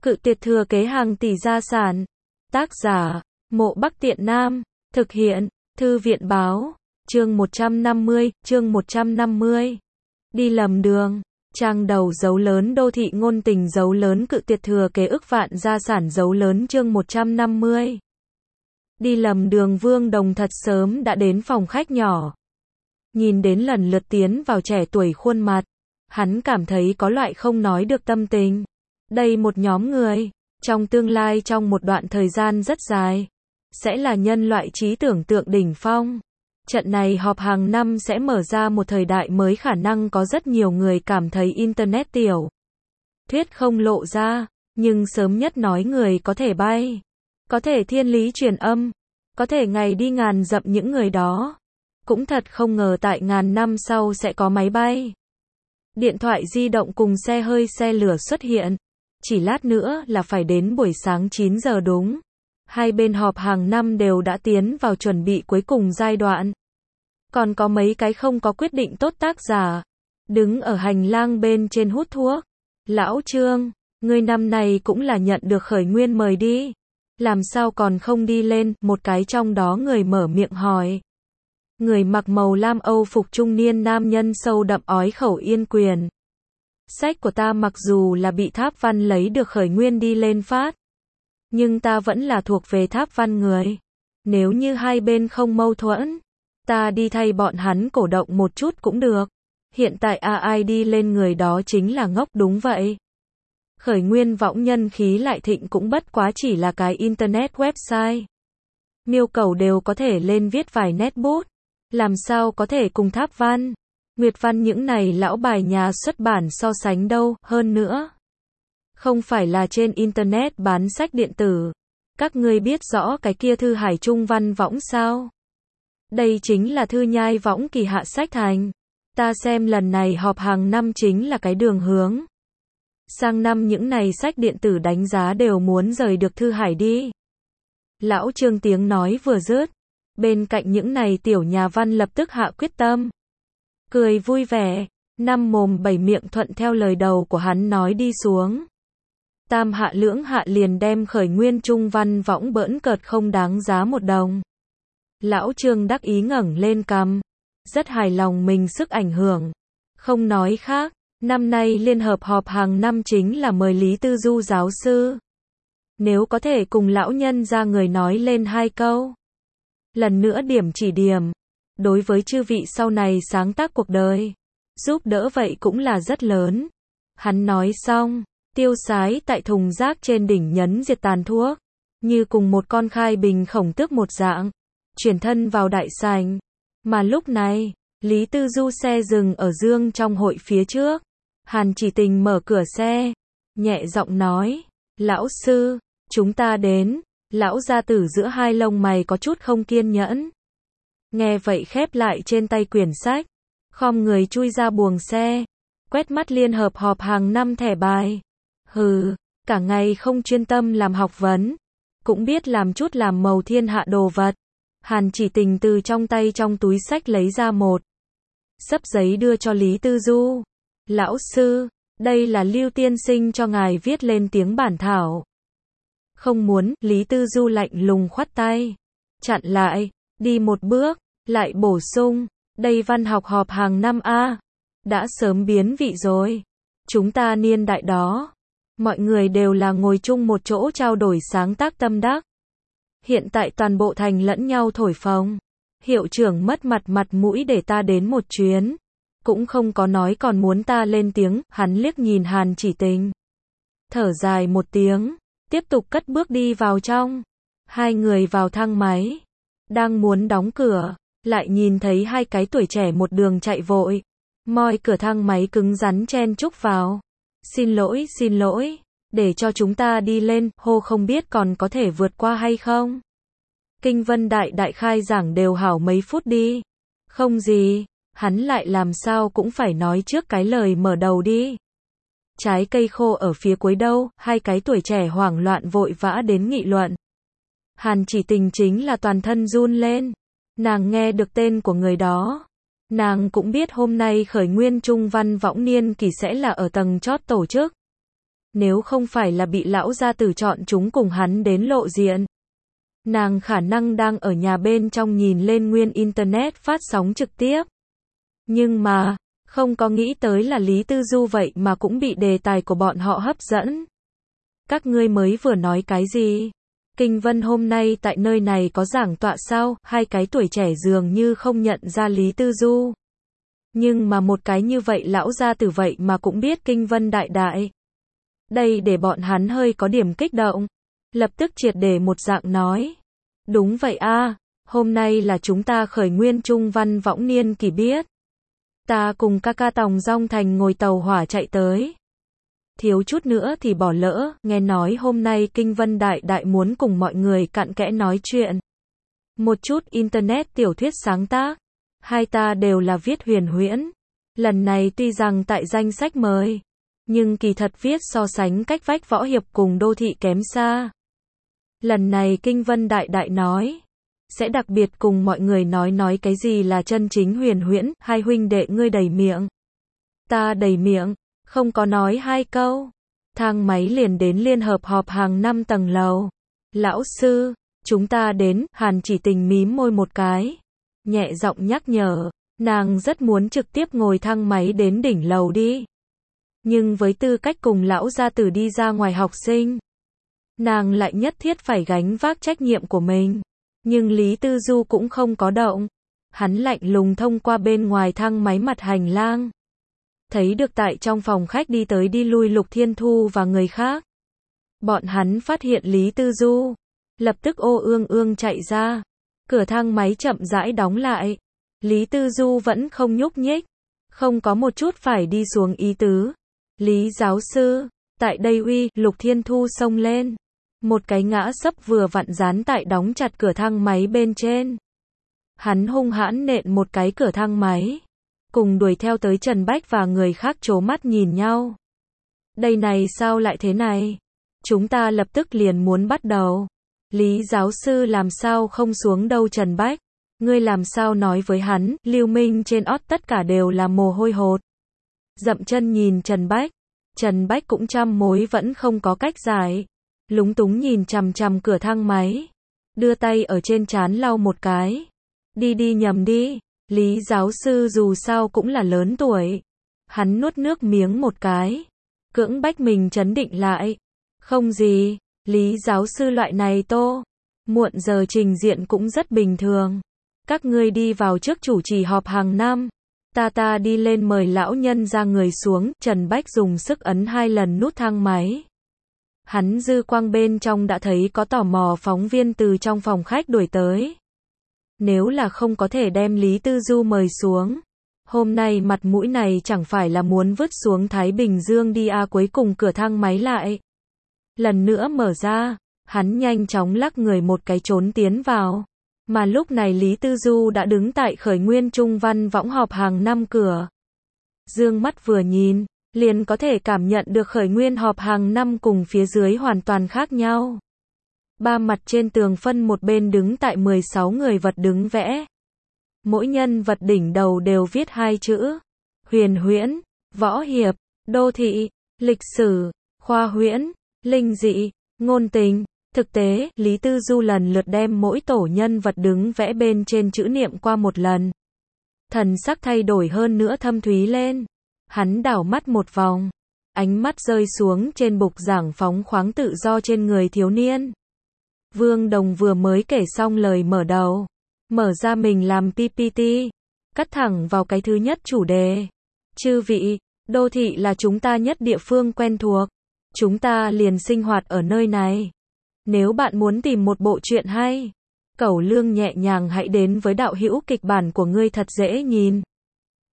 Cự tuyệt thừa kế hàng tỷ gia sản. Tác giả, Mộ Bắc Tiện Nam. Thực hiện, Thư viện báo. Chương 150. Đi lầm đường. Trang đầu dấu lớn đô thị ngôn tình dấu lớn cự tuyệt thừa kế ức vạn gia sản dấu lớn chương 150. Đi lầm đường Vương Đồng thật sớm đã đến phòng khách nhỏ. Nhìn đến lần lượt tiến vào trẻ tuổi khuôn mặt. Hắn cảm thấy có loại không nói được tâm tình. Đây một nhóm người, trong tương lai trong một đoạn thời gian rất dài, sẽ là nhân loại trí tưởng tượng đỉnh phong. Trận này họp hàng năm sẽ mở ra một thời đại mới khả năng có rất nhiều người cảm thấy Internet tiểu thuyết không lộ ra, nhưng sớm nhất nói người có thể bay, có thể thiên lý truyền âm, có thể ngày đi ngàn dặm những người đó. Cũng thật không ngờ tại ngàn năm sau sẽ có máy bay, điện thoại di động cùng xe hơi xe lửa xuất hiện. Chỉ lát nữa là phải đến buổi sáng 9 giờ đúng. Hai bên họp hàng năm đều đã tiến vào chuẩn bị cuối cùng giai đoạn. Còn có mấy cái không có quyết định tốt tác giả. Đứng ở hành lang bên trên hút thuốc. Lão Trương, ngươi năm này cũng là nhận được khởi nguyên mời đi. Làm sao còn không đi lên, một cái trong đó người mở miệng hỏi. Người mặc màu lam Âu phục trung niên nam nhân sâu đậm ói khẩu yên quyền. Sách của ta mặc dù là bị Tháp Văn lấy được khởi nguyên đi lên phát, nhưng ta vẫn là thuộc về Tháp Văn người. Nếu như hai bên không mâu thuẫn, ta đi thay bọn hắn cổ động một chút cũng được. Hiện tại ai đi lên người đó chính là ngốc đúng vậy. Khởi nguyên võng nhân khí lại thịnh cũng bất quá chỉ là cái internet website. Miêu cầu đều có thể lên viết vài nét bút. Làm sao có thể cùng Tháp Văn, Nguyệt Văn những này lão bài nhà xuất bản so sánh đâu, hơn nữa. Không phải là trên internet bán sách điện tử. Các ngươi biết rõ cái kia thư hải trung văn võng sao? Đây chính là thư nhai võng kỳ hạ sách thành. Ta xem lần này họp hàng năm chính là cái đường hướng. Sang năm những này sách điện tử đánh giá đều muốn rời được thư hải đi. Lão Trương tiếng nói vừa dứt. Bên cạnh những này tiểu nhà văn lập tức hạ quyết tâm. Cười vui vẻ, năm mồm bảy miệng thuận theo lời đầu của hắn nói đi xuống. Tam hạ lưỡng hạ liền đem khởi nguyên trung văn võng bỡn cợt không đáng giá một đồng. Lão Trương đắc ý ngẩng lên cằm, rất hài lòng mình sức ảnh hưởng. Không nói khác, năm nay liên hợp họp hàng năm chính là mời Lý Tư Du giáo sư. Nếu có thể cùng lão nhân ra người nói lên hai câu. Lần nữa điểm chỉ điểm. Đối với chư vị sau này sáng tác cuộc đời, giúp đỡ vậy cũng là rất lớn. Hắn nói xong, tiêu sái tại thùng rác trên đỉnh nhấn diệt tàn thuốc, như cùng một con khai bình khổng tước một dạng, chuyển thân vào đại sảnh. Mà lúc này, Lý Tư Du xe dừng ở dương trong hội phía trước. Hàn Chỉ Tình mở cửa xe, nhẹ giọng nói, lão sư, chúng ta đến. Lão gia tử giữa hai lông mày có chút không kiên nhẫn. Nghe vậy khép lại trên tay quyển sách, khom người chui ra buồng xe, quét mắt liên hợp họp hàng năm thẻ bài. Hừ, cả ngày không chuyên tâm làm học vấn, cũng biết làm chút làm màu thiên hạ đồ vật. Hàn Chỉ Tình từ trong tay trong túi sách lấy ra một xấp giấy đưa cho Lý Tư Du. Lão sư, đây là Lưu tiên sinh cho ngài viết lên tiếng bản thảo. Không muốn, Lý Tư Du lạnh lùng khoát tay. Chặn lại, đi một bước, lại bổ sung, đây văn học họp hàng năm a, đã sớm biến vị rồi. Chúng ta niên đại đó, mọi người đều là ngồi chung một chỗ trao đổi sáng tác tâm đắc. Hiện tại toàn bộ thành lẫn nhau thổi phồng. Hiệu trưởng mất mặt mũi để ta đến một chuyến. Cũng không có nói còn muốn ta lên tiếng, hắn liếc nhìn Hàn Chỉ Tình. Thở dài một tiếng. Tiếp tục cất bước đi vào trong. Hai người vào thang máy. Đang muốn đóng cửa. Lại nhìn thấy hai cái tuổi trẻ một đường chạy vội. Moi cửa thang máy cứng rắn chen chúc vào. Xin lỗi. Để cho chúng ta đi lên. Hô không biết còn có thể vượt qua hay không. Kinh Vân đại khai giảng đều hảo mấy phút đi. Không gì. Hắn lại làm sao cũng phải nói trước cái lời mở đầu đi. Trái cây khô ở phía cuối đâu, hai cái tuổi trẻ hoảng loạn vội vã đến nghị luận. Hàn Chỉ Tình chính là toàn thân run lên. Nàng nghe được tên của người đó. Nàng cũng biết hôm nay khởi nguyên trung văn võng niên kỳ sẽ là ở tầng chót tổ chức. Nếu không phải là bị lão gia tử chọn chúng cùng hắn đến lộ diện, nàng khả năng đang ở nhà bên trong nhìn lên nguyên internet phát sóng trực tiếp. Nhưng mà, không có nghĩ tới là Lý Tư Du vậy mà cũng bị đề tài của bọn họ hấp dẫn. Các ngươi mới vừa nói cái gì? Kinh Vân hôm nay tại nơi này có giảng tọa sao? Hai cái tuổi trẻ dường như không nhận ra Lý Tư Du. Nhưng mà một cái như vậy lão gia tử vậy mà cũng biết Kinh Vân đại đại. Đây để bọn hắn hơi có điểm kích động. Lập tức triệt để một dạng nói. Đúng vậy a, hôm nay là chúng ta khởi nguyên trung văn võng niên kỳ biết. Ta cùng ca ca Tòng Dong Thành ngồi tàu hỏa chạy tới. Thiếu chút nữa thì bỏ lỡ, nghe nói hôm nay Kinh Vân đại đại muốn cùng mọi người cặn kẽ nói chuyện. Một chút internet tiểu thuyết sáng tác. Hai ta đều là viết huyền huyễn. Lần này tuy rằng tại danh sách mời, nhưng kỳ thật viết so sánh cách vách võ hiệp cùng đô thị kém xa. Lần này Kinh Vân đại đại nói, sẽ đặc biệt cùng mọi người nói cái gì là chân chính huyền huyễn. Hai huynh đệ ngươi đầy miệng, ta đầy miệng, không có nói hai câu. Thang máy liền đến liên hợp họp hàng 5 tầng lầu. Lão sư, chúng ta đến. Hàn Chỉ Tình mím môi một cái, nhẹ giọng nhắc nhở, nàng rất muốn trực tiếp ngồi thang máy đến đỉnh lầu đi. Nhưng với tư cách cùng lão gia tử đi ra ngoài học sinh, nàng lại nhất thiết phải gánh vác trách nhiệm của mình. Nhưng Lý Tư Du cũng không có động. Hắn lạnh lùng thông qua bên ngoài thang máy mặt hành lang. Thấy được tại trong phòng khách đi tới đi lui Lục Thiên Thu và người khác. Bọn hắn phát hiện Lý Tư Du, lập tức ô ương ương chạy ra. Cửa thang máy chậm rãi đóng lại. Lý Tư Du vẫn không nhúc nhích, không có một chút phải đi xuống ý tứ. Lý giáo sư, tại đây uy, Lục Thiên Thu xông lên. Một cái ngã sấp vừa vặn dán tại đóng chặt cửa thang máy bên trên. Hắn hung hãn nện một cái cửa thang máy. Cùng đuổi theo tới Trần Bách và người khác trố mắt nhìn nhau. Đây này sao lại thế này? Chúng ta lập tức liền muốn bắt đầu. Lý giáo sư làm sao không xuống đâu Trần Bách? Ngươi làm sao nói với hắn? Lưu Minh trên ót tất cả đều là mồ hôi hột. Dậm chân nhìn Trần Bách. Trần Bách cũng trăm mối vẫn không có cách giải. Lúng túng nhìn chằm chằm cửa thang máy. Đưa tay ở trên trán lau một cái. Đi nhầm đi. Lý giáo sư dù sao cũng là lớn tuổi. Hắn nuốt nước miếng một cái. Cưỡng bách mình trấn định lại. Không gì, Lý giáo sư loại này muộn giờ trình diện cũng rất bình thường. Các ngươi đi vào trước chủ trì họp hàng năm. Ta đi lên mời lão nhân ra người xuống. Trần Bách dùng sức ấn 2 lần nút thang máy. Hắn dư quang bên trong đã thấy có tò mò phóng viên từ trong phòng khách đuổi tới. Nếu là không có thể đem Lý Tư Du mời xuống, hôm nay mặt mũi này chẳng phải là muốn vứt xuống Thái Bình Dương đi à. Cuối cùng cửa thang máy lại lần nữa mở ra, hắn nhanh chóng lắc người một cái trốn tiến vào. Mà lúc này Lý Tư Du đã đứng tại khởi nguyên trung văn võng họp hàng năm cửa. Dương mắt vừa nhìn, liền có thể cảm nhận được khởi nguyên họp hàng năm cùng phía dưới hoàn toàn khác nhau. 3 mặt trên tường phân một bên đứng tại 16 người vật đứng vẽ. Mỗi nhân vật đỉnh đầu đều viết 2 chữ. Huyền huyễn, võ hiệp, đô thị, lịch sử, khoa huyễn, linh dị, ngôn tình. Thực tế, Lý Tư Du lần lượt đem mỗi tổ nhân vật đứng vẽ bên trên chữ niệm qua một lần. Thần sắc thay đổi hơn nữa thâm thúy lên. Hắn đảo mắt một vòng. Ánh mắt rơi xuống trên bục giảng phóng khoáng tự do trên người thiếu niên. Vương Đồng vừa mới kể xong lời mở đầu. Mở ra mình làm PPT. Cắt thẳng vào cái thứ nhất chủ đề. Chư vị, đô thị là chúng ta nhất địa phương quen thuộc. Chúng ta liền sinh hoạt ở nơi này. Nếu bạn muốn tìm một bộ truyện hay, cẩu lương nhẹ nhàng hãy đến với đạo hữu kịch bản của ngươi thật dễ nhìn.